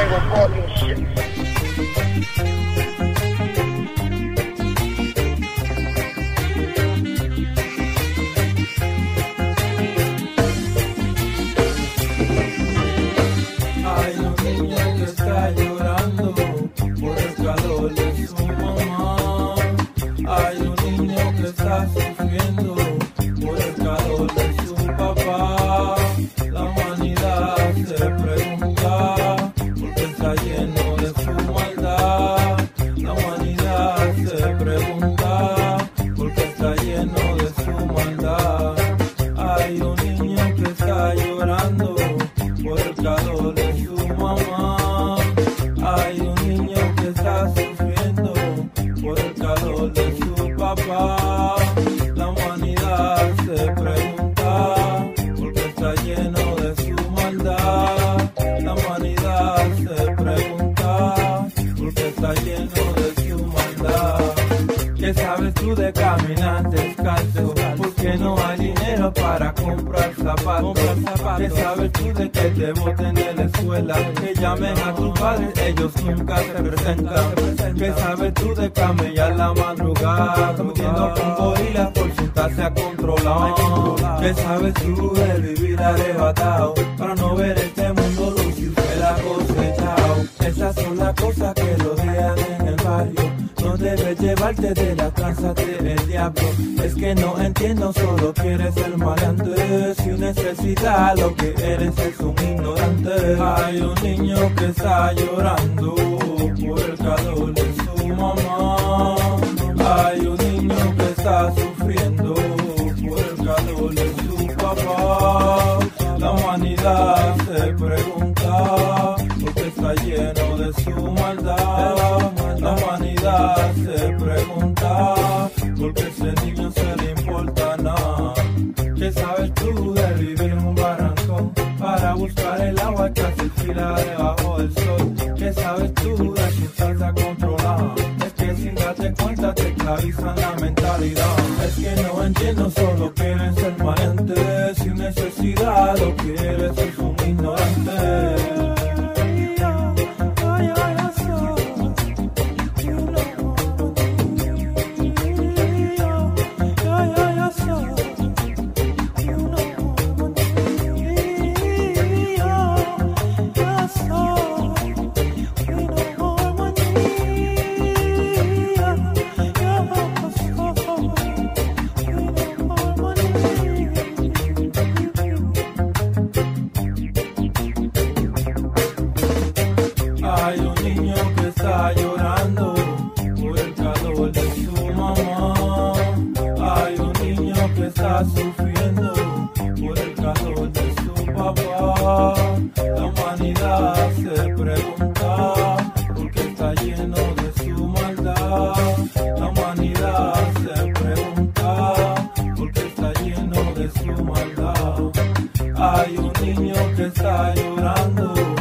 fuego, fucking shit. Hay un niño que está llorando por el calor de su mamá. Hay un niño que está sufriendo por el calor de su papá. La humanidad se pregunta por qué está lleno de su maldad. La humanidad se pregunta por qué está lleno de su maldad. Hay un niño que está llorando por el calor de su mamá. Hay un niño que está sufriendo por el calor de su papá. La humanidad se pregunta por qué está lleno de su maldad. La humanidad se pregunta por qué está lleno de su maldad. ¿Qué sabes tú de caminar descalzo? Que no hay dinero para comprar zapatos. ¿Qué sabes tú de que te boten de la escuela? Que llamen a tus padres, ellos nunca se presentan. ¿Qué sabes tú de camellar la madrugada? Comiendo con gorilas por sentarse a controlar. ¿Qué sabes tú de vivir arrebatado para no ver este mundo luz y fuera cosechado? Esas son las cosas que rodean en el barrio. No debes llevarte de la tranza del diablo. Es que no entiendo, solo quieres ser maleante. Sin necesidad, lo que eres es un ignorante. Hay un niño que está llorando por el calor de su mamá. Hay un niño que está sufriendo por el calor de su papá. La humanidad se pregunta por qué está lleno de su maldad. La humanidad se pregunta por qué ese niño se le importa nada. ¿Qué sabes tú de vivir en un barranco para buscar el agua que hace fila debajo del sol? ¿Qué sabes tú de su salsa controlada? Es que sin darte cuenta te esclavizan la mentalidad. Es que no entiendo, solo quieren ser maleantes. Sin necesidad, lo que eres es un ignorante. Hay un niño que está llorando por el calor de su mamá. Hay un niño que está sufriendo por el calor de su papá. La humanidad se pregunta por qué está lleno de su maldad. La humanidad se pregunta por qué está lleno de su maldad. Hay un niño que está llorando